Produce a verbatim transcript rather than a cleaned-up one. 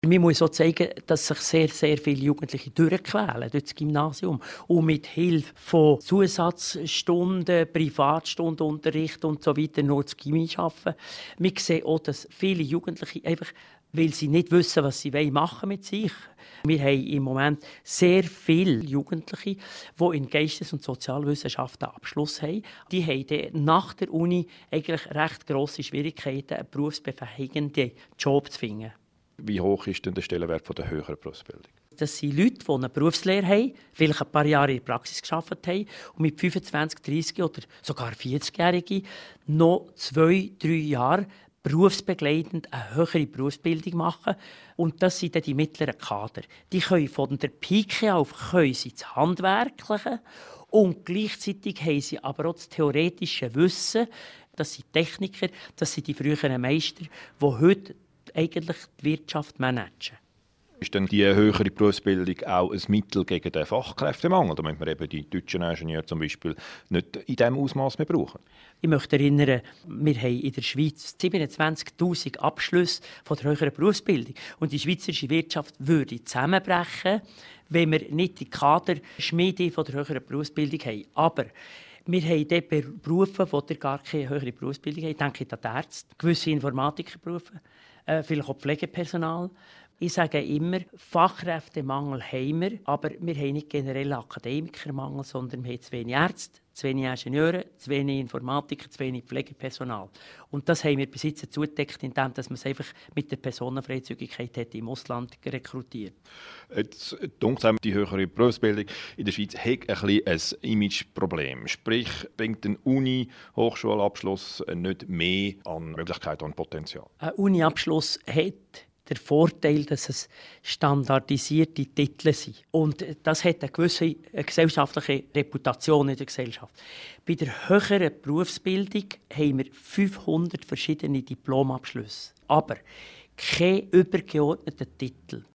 Man muss auch zeigen, dass sich sehr, sehr viele Jugendliche durchquälen durch das Gymnasium und mit Hilfe von Zusatzstunden, Privatstunden, Unterricht und so weiter nur das Gymnasium arbeiten. Wir sehen auch, dass viele Jugendliche einfach, weil sie nicht wissen, was sie machen mit sich. Wir haben im Moment sehr viele Jugendliche, die in Geistes- und Sozialwissenschaften einen Abschluss haben. Die haben dann nach der Uni eigentlich recht grosse Schwierigkeiten, einen berufsbefähigenden Job zu finden. Wie hoch ist denn der Stellenwert der höheren Berufsbildung? Das sind Leute, die eine Berufslehre haben, vielleicht ein paar Jahre in der Praxis gearbeitet haben und mit fünfundzwanzig, dreissig oder sogar vierzig-Jährigen noch zwei, drei Jahre berufsbegleitend eine höhere Berufsbildung machen. Und das sind dann die mittleren Kader. Die können von der Pike auf können sie das Handwerkliche und gleichzeitig haben sie aber auch das theoretische Wissen. Das sind Techniker, das sind die früheren Meister, die heute eigentlich die Wirtschaft managen. Ist denn die höhere Berufsbildung auch ein Mittel gegen den Fachkräftemangel, damit wir eben die deutschen Ingenieure zum Beispiel nicht in diesem Ausmaß mehr brauchen? Ich möchte erinnern, wir haben in der Schweiz siebenundzwanzigtausend Abschlüsse von der höheren Berufsbildung. Und die schweizerische Wirtschaft würde zusammenbrechen, wenn wir nicht die Kaderschmiede von der höheren Berufsbildung haben. Aber wir haben dort Berufe, die gar keine höhere Berufsbildung haben. Ich denke an die Ärzte, gewisse Informatikerberufe, äh, vielleicht auch Pflegepersonal. Ich sage immer, Fachkräftemangel haben wir, aber wir haben nicht generell Akademikermangel, sondern wir haben zu wenig Ärzte, zu wenig Ingenieure, zu wenig Informatiker, zu wenig Pflegepersonal. Und das haben wir bis jetzt zugedeckt, indem man es einfach mit der Personenfreizügigkeit hat im Ausland rekrutiert. Jetzt denkt die höhere Berufsbildung in der Schweiz hat ein bisschen ein Imageproblem. Sprich, bringt ein Uni-Hochschulabschluss nicht mehr an Möglichkeiten und Potenzial? Ein Uni-Abschluss hat der Vorteil, dass es standardisierte Titel sind. Und das hat eine gewisse gesellschaftliche Reputation in der Gesellschaft. Bei der höheren Berufsbildung haben wir fünfhundert verschiedene Diplomabschlüsse, aber keine übergeordneten Titel.